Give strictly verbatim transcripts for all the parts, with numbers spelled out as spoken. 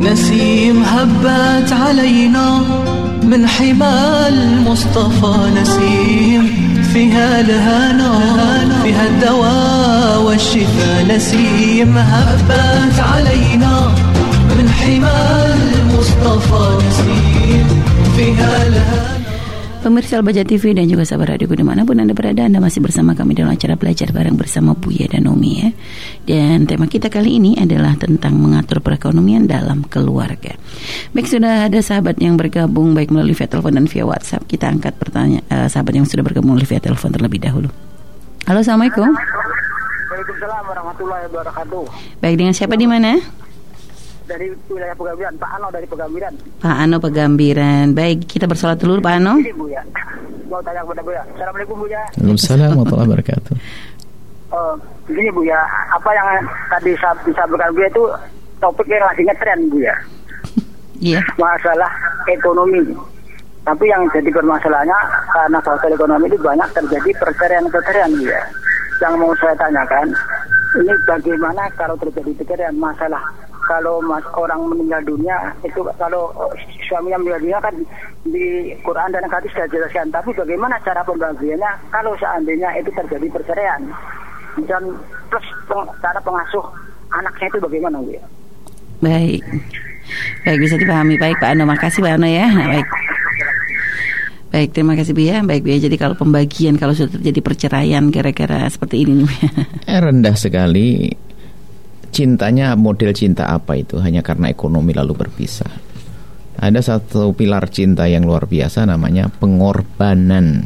نسيم هبت علينا من حمى المصطفى نسيم فيها الهنا فيها الدواء والشفاء نسيم هبت علينا من حمى المصطفى نسيم فيها الهنا. Pemirsa Al-Baja T V dan juga sahabat radioku dimanapun Anda berada, Anda masih bersama kami dalam acara Belajar Bareng bersama Buya dan Umi ya. Dan tema kita kali ini adalah tentang mengatur perekonomian dalam keluarga. Baik, sudah ada sahabat yang bergabung baik melalui via telepon dan via WhatsApp. Kita angkat pertanyaan uh, sahabat yang sudah bergabung melalui via telepon terlebih dahulu. Halo, Assalamualaikum. Waalaikumsalam warahmatullahi wabarakatuh. Baik, dengan siapa di mana? Dari wilayah Pegambiran, Pak Ano dari Pegambiran. Pak Ano Pegambiran. Baik, kita bersolat dulu Pak Ano. Ini Bu ya. Mau tanya kepada Bu ya. Assalamualaikum Bu ya. Waalaikumsalam warahmatullahi wabarakatuh. Oh, begini Bu ya. Apa yang tadi saya disampaikan Bu ya itu topiknya lagi ngetren Bu ya. Iya. Masalah ekonomi. Tapi yang jadi permasalahannya karena faktor ekonomi itu banyak terjadi perceraian-perceraian Bu ya. Yang mau saya tanyakan, ini bagaimana kalau terjadi perceraian masalah kalau mas orang meninggal dunia itu kalau suaminya meninggal dunia kan di Quran dan hadis sudah jelaskan, tapi bagaimana cara pembagiannya kalau seandainya itu terjadi perceraian dan plus peng, cara pengasuh anaknya itu bagaimana Bu ya? Baik, baik bisa dipahami. Baik Pak Ano, makasih Pak Ano ya. Nah, baik. Baik, terima kasih Bu ya. Baik Bu ya, jadi kalau pembagian kalau sudah terjadi perceraian kira-kira seperti ini eh, rendah sekali. Cintanya model cinta apa itu? Hanya karena ekonomi lalu berpisah. Ada satu pilar cinta yang luar biasa namanya pengorbanan.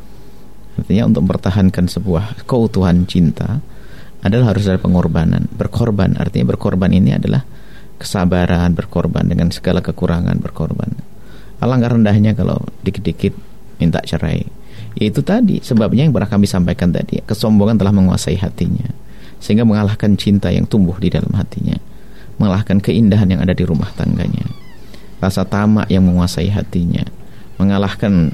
Artinya untuk mempertahankan sebuah keutuhan cinta adalah harus ada pengorbanan. Berkorban, artinya berkorban ini adalah kesabaran, berkorban dengan segala kekurangan, berkorban. Alangkah rendahnya kalau dikit-dikit minta cerai. Itu tadi sebabnya yang pernah kami sampaikan tadi, kesombongan telah menguasai hatinya sehingga mengalahkan cinta yang tumbuh di dalam hatinya, mengalahkan keindahan yang ada di rumah tangganya, rasa tamak yang menguasai hatinya, mengalahkan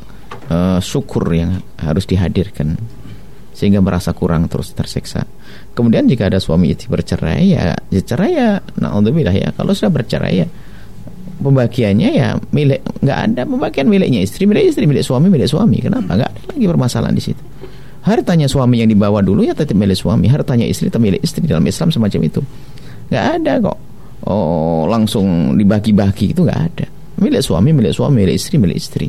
uh, syukur yang harus dihadirkan, sehingga merasa kurang terus tersiksa. Kemudian jika ada suami istri bercerai ya, ya cerai ya, na'udzubillah ya. Kalau sudah bercerai ya pembagiannya ya milik, nggak ada pembagian miliknya istri, milik istri, milik suami, milik suami. Kenapa? Nggak ada lagi permasalahan di situ. Hartanya suami yang dibawa dulu ya tetap milik suami, hartanya istri tetap milik istri. Dalam Islam semacam itu nggak ada kok. Oh langsung dibagi-bagi itu nggak ada. Milik suami, milik suami, milik istri, milik istri.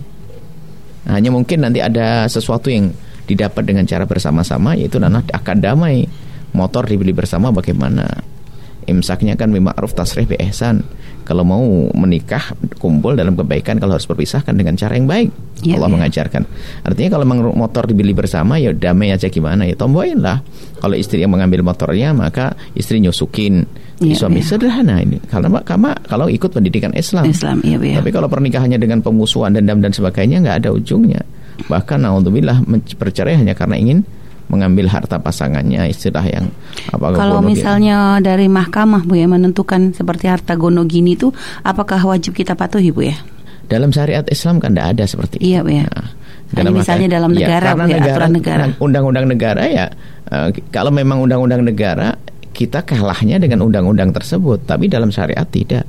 Nah, hanya mungkin nanti ada sesuatu yang didapat dengan cara bersama-sama, yaitu nanti akan damai. Motor dibeli bersama bagaimana? Imsaknya kan bima'ruf tasrih bi ihsan. Kalau mau menikah kumpul dalam kebaikan, kalau harus berpisah kan dengan cara yang baik. Ya, Allah ya. mengajarkan. Artinya kalau memang motor dibeli bersama ya damai aja gimana ya tomboin lah. Kalau istri yang mengambil motornya maka istri nyusukin. Ya, suami ya. Sederhana ini. Karena karena kalau ikut pendidikan Islam. Islam ya, ya. Tapi kalau pernikahannya dengan pemusuhan, dendam dan sebagainya nggak ada ujungnya. Bahkan naudzubillah bercerai hanya karena ingin mengambil harta pasangannya, istilah yang apa? Kalau misalnya gitu. Dari mahkamah Bu ya menentukan seperti harta gono gini itu, apakah wajib kita patuhi Bu ya? Dalam syariat Islam kan tidak ada seperti itu. Iya Bu ya. Nah, dalam misalnya dalam negara, ya, Bu ya, aturan negara. Undang-undang negara ya. Uh, kalau memang undang-undang negara kita kalahnya dengan undang-undang tersebut, tapi dalam syariat tidak.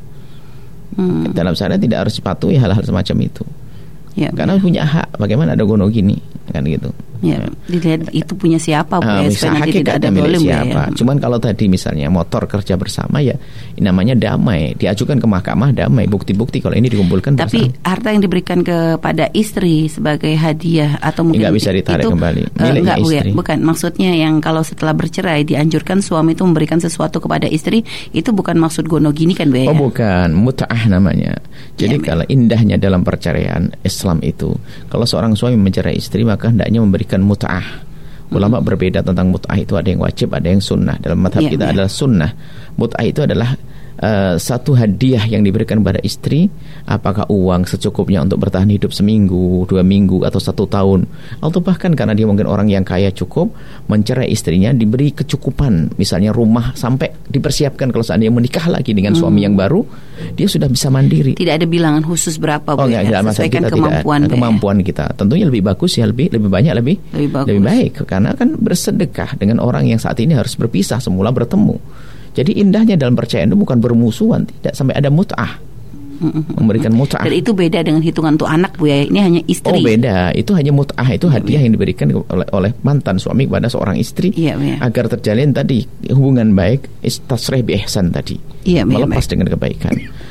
Hmm. Dalam syariat tidak harus dipatuhi hal-hal semacam itu. Ya, karena ya. punya hak. Bagaimana ada gono gini kan gitu. Ya, dilihat itu punya siapa Bu ya, supaya nanti tidak ada milik siapa. Ya. Cuman kalau tadi misalnya motor kerja bersama ya namanya damai, diajukan ke mahkamah damai, bukti-bukti kalau ini dikumpulkan tapi bersama. Harta yang diberikan kepada istri sebagai hadiah atau mungkin nggak bisa ditarik itu, kembali uh, enggak, istri. Bu ya, bukan, maksudnya yang kalau setelah bercerai dianjurkan suami itu memberikan sesuatu kepada istri, itu bukan maksud gono gini kan Bu ya? Oh bukan, mut'ah namanya. Jadi ya, kalau indahnya dalam perceraian Islam itu, kalau seorang suami mencerai istri maka hendaknya memberikan mut'ah. Ulama hmm. berbeda tentang mut'ah itu, ada yang wajib, ada yang sunnah. Dalam madhab ya, kita ya. adalah sunnah. Mut'ah itu adalah uh, satu hadiah yang diberikan kepada istri, apakah uang secukupnya untuk bertahan hidup seminggu, dua minggu, atau satu tahun, atau bahkan karena dia mungkin orang yang kaya cukup, mencerai istrinya diberi kecukupan, misalnya rumah sampai dipersiapkan kalau seandainya menikah lagi dengan hmm. suami yang baru, dia sudah bisa mandiri. Tidak ada bilangan khusus berapa Bu, oh, ya, sesuaikan kemampuan tidak, kemampuan kita. Tentunya lebih bagus ya, lebih lebih banyak lebih lebih, lebih baik, karena kan bersedekah dengan orang yang saat ini harus berpisah semula bertemu. Jadi indahnya dalam perceraian itu bukan bermusuhan, tidak sampai ada mut'ah, memberikan mut'ah. Dan itu beda dengan hitungan untuk anak, Bu ya. Ini hanya istri. Oh beda, itu hanya mut'ah, itu ya, hadiah ya. yang diberikan oleh, oleh mantan suami kepada seorang istri ya, ya. agar terjalin tadi hubungan baik, tasrih bi ihsan tadi, ya, melepas ya, dengan kebaikan.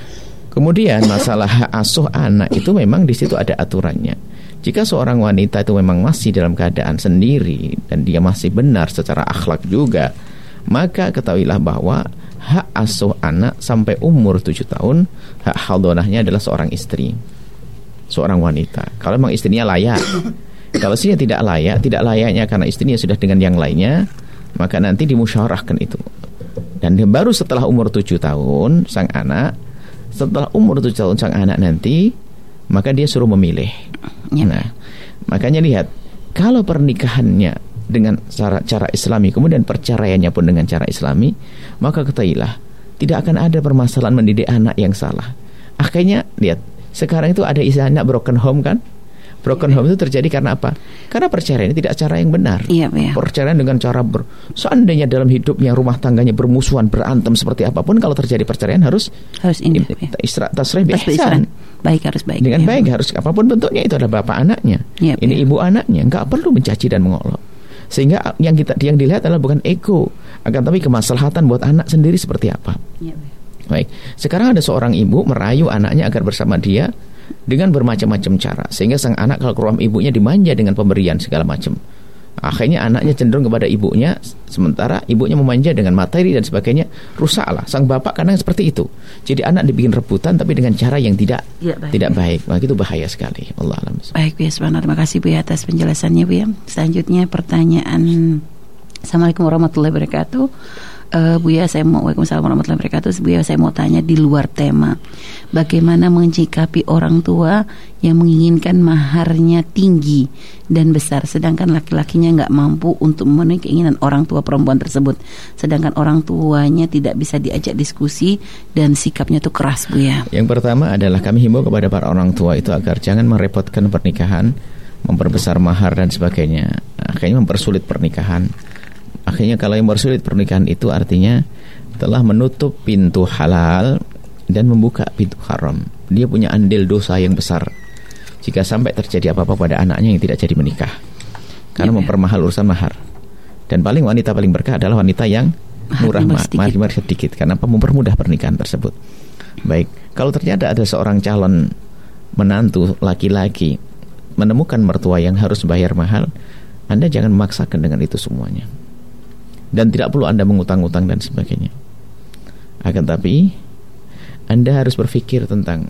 Kemudian masalah hak asuh anak itu memang di situ ada aturannya. Jika seorang wanita itu memang masih dalam keadaan sendiri dan dia masih benar secara akhlak juga, maka ketahuilah bahwa hak asuh anak sampai umur tujuh tahun, hak haldonahnya adalah seorang istri, seorang wanita. Kalau memang istrinya layak. Kalau istrinya tidak layak, tidak layaknya karena istrinya sudah dengan yang lainnya, maka nanti dimusyawarahkan itu. Dan baru setelah umur tujuh tahun sang anak, setelah umur tujuh tahun sang anak nanti, maka dia suruh memilih. Ya. Nah, makanya lihat, kalau pernikahannya dengan cara, cara Islami, kemudian perceraiannya pun dengan cara Islami, maka ketahuilah tidak akan ada permasalahan mendidik anak yang salah. Akhirnya lihat, sekarang itu ada istilah anak broken home kan? Broken home itu terjadi karena apa? Karena perceraian ini tidak cara yang benar. Iya, iya. Perceraian dengan cara ber, seandainya dalam hidupnya rumah tangganya bermusuhan, berantem seperti apapun, kalau terjadi perceraian harus harus ini isra tasrih bi ihsan. Baik, harus baik. Dengan ya. baik, harus apapun bentuknya, itu adalah bapak anaknya. Iya, ini iya. ibu anaknya, enggak perlu mencaci dan mengolok. Sehingga yang kita yang dilihat adalah bukan ego, akan tapi kemaslahatan buat anak sendiri seperti apa. Iya, iya. Baik. Sekarang ada seorang ibu merayu anaknya agar bersama dia dengan bermacam-macam cara, sehingga sang anak kalau ke rumah ibunya dimanja dengan pemberian segala macam. Akhirnya anaknya cenderung kepada ibunya, sementara ibunya memanja dengan materi dan sebagainya. Rusaklah sang bapak karena seperti itu. Jadi anak dibikin rebutan tapi dengan cara yang tidak ya, baik. tidak baik. Maka itu bahaya sekali. Allah alam. Baik, Bu ya, terima kasih Bu ya atas penjelasannya, Bu ya. Selanjutnya pertanyaan. Assalamualaikum warahmatullahi wabarakatuh. Uh, Bu ya, saya mau Waalaikumsalam warahmatullahi wabarakatuh. Bu ya, saya mau tanya di luar tema. Bagaimana menyikapi orang tua yang menginginkan maharnya tinggi dan besar, sedangkan laki-lakinya nggak mampu untuk memenuhi keinginan orang tua perempuan tersebut, sedangkan orang tuanya tidak bisa diajak diskusi dan sikapnya tuh keras, Bu ya. Yang pertama adalah kami himbau kepada para orang tua itu agar jangan merepotkan pernikahan, memperbesar mahar dan sebagainya. Akhirnya mempersulit pernikahan. Akhirnya kalau yang bersulit pernikahan itu artinya telah menutup pintu halal dan membuka pintu haram. Dia punya andil dosa yang besar jika sampai terjadi apa-apa pada anaknya yang tidak jadi menikah, karena ya, mempermahal urusan mahar. Dan paling wanita paling berkah adalah wanita yang murah mahar sedikit. Karena apa? Mempermudah pernikahan tersebut. Baik, kalau ternyata ada seorang calon menantu laki-laki menemukan mertua yang harus bayar mahal, Anda jangan memaksakan dengan itu semuanya. Dan tidak perlu Anda mengutang-utang dan sebagainya. Akan tapi Anda harus berpikir tentang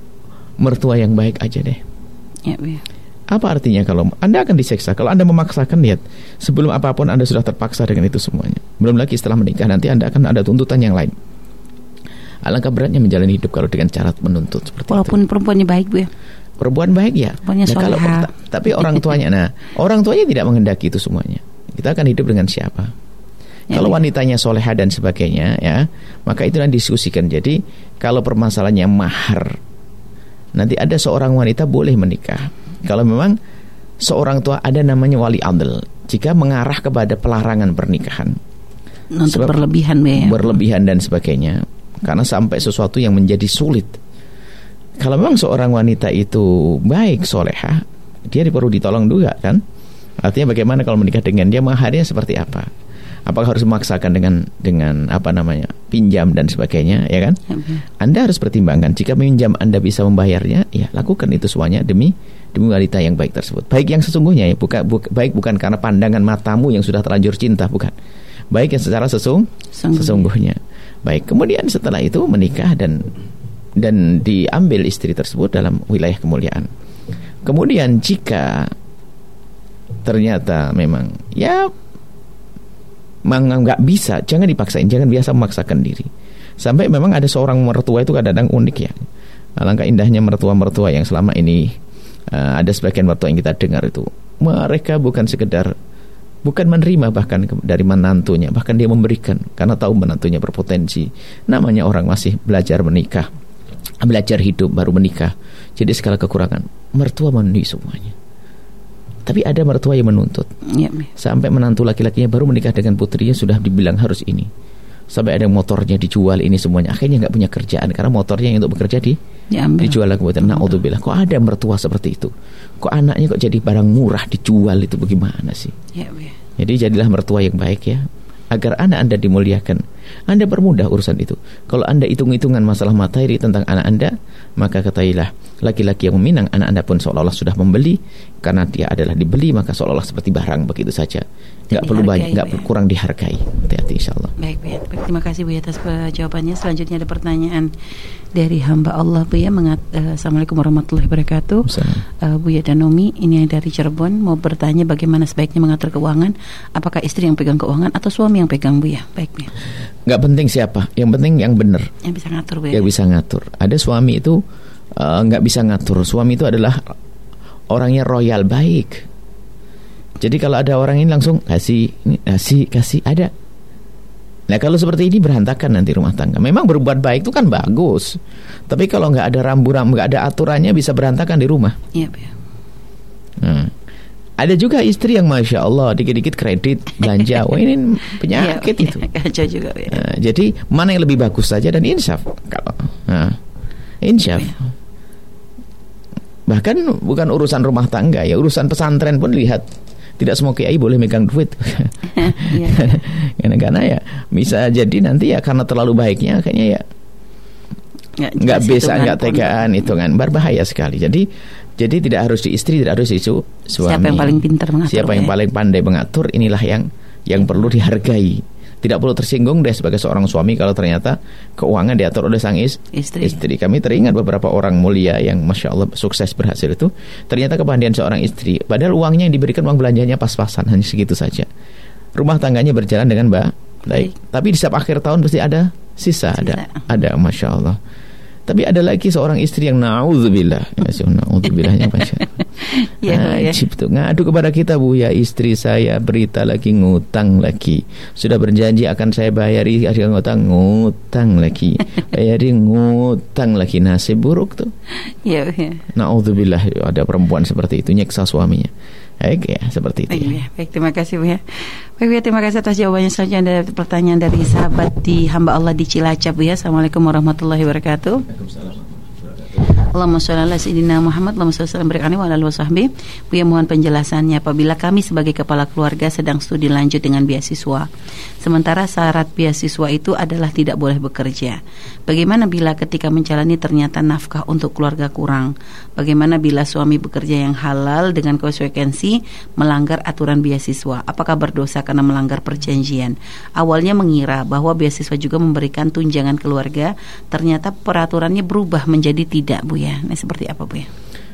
mertua yang baik aja deh. Ya, ya. Apa artinya kalau Anda akan diseksa? Kalau Anda memaksakan, lihat, sebelum apapun Anda sudah terpaksa dengan itu semuanya. Belum lagi setelah menikah nanti Anda akan ada tuntutan yang lain. Alangkah beratnya menjalani hidup kalau dengan cara menuntut seperti Walaupun itu. Walaupun perempuannya baik, Bu ya. Perempuan baik ya. Nah, kalau, tapi orang tuanya, nah orang tuanya tidak menghendaki itu semuanya. Kita akan hidup dengan siapa? Ya, kalau wanitanya soleha dan sebagainya, ya, maka itu yang diskusikan. Jadi kalau permasalahannya mahar, nanti ada seorang wanita boleh menikah. Kalau memang seorang tua ada namanya wali adl, jika mengarah kepada pelarangan pernikahan, untuk sebab berlebihan, ya. berlebihan dan sebagainya, karena sampai sesuatu yang menjadi sulit. Kalau memang seorang wanita itu baik soleha, dia perlu ditolong juga kan. Artinya bagaimana kalau menikah dengan dia, maharnya seperti apa? Apakah harus memaksakan dengan dengan apa namanya pinjam dan sebagainya, ya kan? Okay. Anda harus pertimbangkan. Jika pinjam Anda bisa membayarnya, ya lakukan itu semuanya demi demi wanita yang baik tersebut. Baik yang sesungguhnya, ya, bukan bu, baik bukan karena pandangan matamu yang sudah terlanjur cinta, bukan. Baik yang secara sesung, sesungguhnya. Baik. Kemudian setelah itu menikah dan dan diambil istri tersebut dalam wilayah kemuliaan. Kemudian jika ternyata memang ya nggak bisa, jangan dipaksain, jangan biasa memaksakan diri. Sampai memang ada seorang mertua itu kadang-kadang unik ya. Alangkah indahnya mertua-mertua yang selama ini uh, ada sebagian mertua yang kita dengar itu, mereka bukan sekedar bukan menerima bahkan dari menantunya, bahkan dia memberikan karena tahu menantunya berpotensi. Namanya orang masih belajar menikah, belajar hidup, baru menikah. Jadi segala kekurangan mertua memenuhi semuanya. Tapi ada mertua yang menuntut, ya, sampai menantu laki-lakinya baru menikah dengan putrinya sudah dibilang harus ini, sampai ada motornya dijual, ini semuanya akhirnya nggak punya kerjaan karena motornya yang untuk bekerja di Diambil. dijual lagi. Naudzubillah. Kok ada mertua seperti itu? Kok anaknya kok jadi barang murah dijual, itu bagaimana sih? Ya, ya. Jadi jadilah mertua yang baik ya, agar anak Anda dimuliakan. Anda permudah urusan itu. Kalau Anda hitung-hitungan masalah materi tentang anak Anda, maka ketahuilah laki-laki yang meminang anak Anda pun seolah-olah sudah membeli. Karena dia adalah dibeli, maka seolah-olah seperti barang begitu saja. Nggak perlu banyak, nggak ya. kurang dihargai. Hati-hati insyaallah. Baik, baik. Terima kasih Bu atas jawabannya. Selanjutnya ada pertanyaan dari hamba Allah Bu ya. Mengat, uh, Assalamualaikum warahmatullahi wabarakatuh. Uh, Bu ya dan Nomi, ini yang dari Cirebon mau bertanya bagaimana sebaiknya mengatur keuangan. Apakah istri yang pegang keuangan atau suami yang pegang Bu ya? Baik Bu ya. Nggak penting siapa, yang penting yang benar. Yang bisa ngatur Bu ya. Yang bisa ngatur. Ada suami itu uh, nggak bisa ngatur. Suami itu adalah orangnya royal, baik. Jadi kalau ada orang ini langsung kasih, kasih, kasih, ada. Nah kalau seperti ini berantakan nanti rumah tangga. Memang berbuat baik itu kan bagus, tapi kalau nggak ada rambu-rambu, nggak ada aturannya, bisa berantakan di rumah. Iya, ya. Nah, ada juga istri yang masya Allah dikit-dikit kredit belanja. Wah ini penyakit ya, itu. Kacau juga. Ya. Nah, jadi mana yang lebih bagus saja dan insaf. Kalau, nah, insaf. Ya. Bahkan bukan urusan rumah tangga ya, urusan pesantren pun lihat. Tidak semua kiai boleh megang duit. Karena ya bisa jadi nanti ya karena terlalu baiknya kayaknya ya nggak bisa, nggak tegaan hitungan, berbahaya sekali. Jadi jadi tidak harus di istri, tidak harus di suami. Siapa yang paling pintar mengatur? Siapa yang ya? paling pandai mengatur, inilah yang yang perlu dihargai. Tidak perlu tersinggung deh sebagai seorang suami kalau ternyata keuangan diatur oleh sang is, istri. istri. Kami teringat beberapa orang mulia yang masya Allah sukses berhasil itu, ternyata kepandaian seorang istri. Padahal uangnya yang diberikan, uang belanjanya pas-pasan, hanya segitu saja. Rumah tangganya berjalan dengan baik. baik. Tapi di setiap akhir tahun pasti ada sisa, sisa. ada, ada masya Allah. Tapi ada lagi seorang istri yang naudzubillah, ya, naudzubillah masya Allah. Ya, Ajib tuh ngadu kepada kita, Bu ya, istri saya berita lagi ngutang lagi, sudah berjanji akan saya bayari, akhirnya ngutang ngutang lagi, bayari ngutang lagi, nasib buruk tuh. Ya, ya. Naudzubillah, ada perempuan seperti itu nyiksa suaminya. Baik ya, seperti itu. Baik, ya. Baik, terima kasih Bu ya. Baik, ya, terima kasih atas jawabannya. Selanjutnya ada pertanyaan dari sahabat di hamba Allah di Cilacap Bu ya. Assalamualaikum warahmatullahi wabarakatuh. Waalaikumsalam. Allahumma sholli ala sayyidina Muhammad, Allahumma sholli ala sayyidina wa ala alihi wasahbihi. Bu ya, mohon penjelasannya apabila kami sebagai kepala keluarga sedang studi lanjut dengan beasiswa. Sementara syarat beasiswa itu adalah tidak boleh bekerja. Bagaimana bila ketika menjalani ternyata nafkah untuk keluarga kurang? Bagaimana bila suami bekerja yang halal dengan konsekuensi melanggar aturan beasiswa? Apakah berdosa karena melanggar perjanjian? Awalnya mengira bahwa beasiswa juga memberikan tunjangan keluarga, ternyata peraturannya berubah menjadi tidak Bu ya. Nah, seperti apa Bu ya?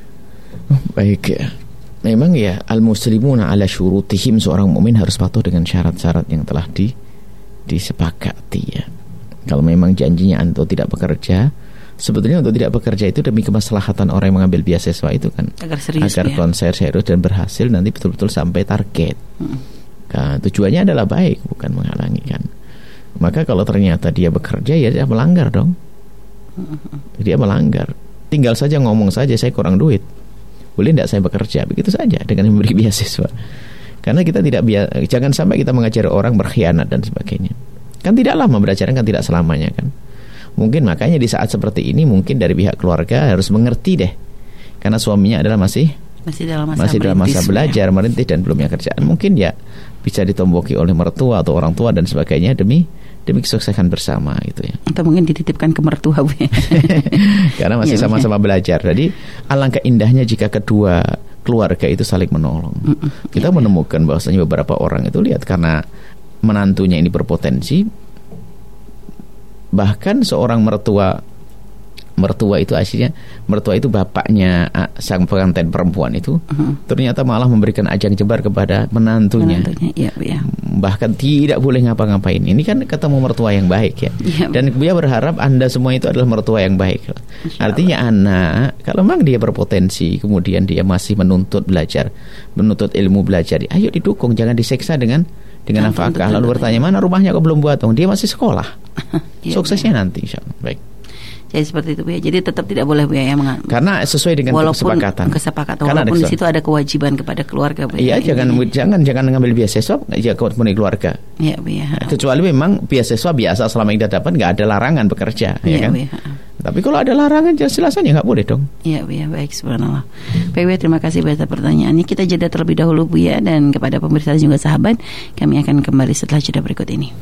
Baik ya. Memang ya al-muslimuna ala syurutihim, seorang mukmin harus patuh dengan syarat-syarat yang telah di disepakati ya. Kalau memang janjinya untuk tidak bekerja, sebetulnya untuk tidak bekerja itu demi kemaslahatan orang yang mengambil beasiswa itu kan, agar serius, agar ya? konser serius dan berhasil nanti betul-betul sampai target. Hmm. Nah, tujuannya adalah baik, bukan menghalangi kan. Maka kalau ternyata dia bekerja ya dia melanggar dong. Dia melanggar. Tinggal saja ngomong saja saya kurang duit, boleh tidak saya bekerja, begitu saja dengan memberi beasiswa. Karena kita tidak biasa, jangan sampai kita mengajari orang berkhianat dan sebagainya. Kan tidak lama belajar, kan tidak selamanya kan. Mungkin makanya di saat seperti ini mungkin dari pihak keluarga harus mengerti deh, karena suaminya adalah masih masih dalam masa, masih dalam masa belajar, ya. Merintis dan belum punya kerjaan. Mungkin ya bisa ditomboki oleh mertua atau orang tua dan sebagainya demi demi kesuksesan bersama gitu ya. Atau mungkin dititipkan ke mertua Bu. Karena masih ya, sama-sama ya. belajar. Jadi alangkah indahnya jika kedua keluarga itu saling menolong. Mm-mm. Kita ya, menemukan bahwasanya beberapa orang itu lihat karena menantunya ini berpotensi, bahkan seorang mertua mertua itu aslinya mertua itu bapaknya sang pengantin perempuan itu uh-huh. ternyata malah memberikan ajang jebar kepada menantunya, menantunya ya, ya. Bahkan tidak boleh ngapa-ngapain. Ini kan ketemu mertua yang baik ya, ya dan dia berharap Anda semua itu adalah mertua yang baik. Artinya anak kalau memang dia berpotensi kemudian dia masih menuntut belajar, menuntut ilmu belajar, ayo didukung, jangan diseksa dengan dengan nafkah. Lalu bertanya mana rumahnya kok belum buat, oh dia masih sekolah. Ya, suksesnya ya. Nanti insyaallah. Baik. Jadi seperti itu Bu ya. Jadi tetap tidak boleh Bu ya yang meng- Karena sesuai dengan walaupun kesepakatan. kesepakatan Karena walaupun ada di situ ada kewajiban kepada keluarga Bu. Iya, ya, jangan ini. jangan jangan ngambil beasiswa ya kemudian keluarga. Iya Bu ya. Kecuali memang beasiswa biasa selama ini dapat nggak ada larangan bekerja, ya Iya kan? Bu ya. Tapi kalau ada larangan jelas-jelas aja nggak boleh dong. Iya Bu ya, baik, subhanallah. Baik Bu ya, terima kasih atas pertanyaannya. Kita jeda terlebih dahulu Bu ya, dan kepada pemirsa dan juga sahabat, kami akan kembali setelah jeda berikut ini.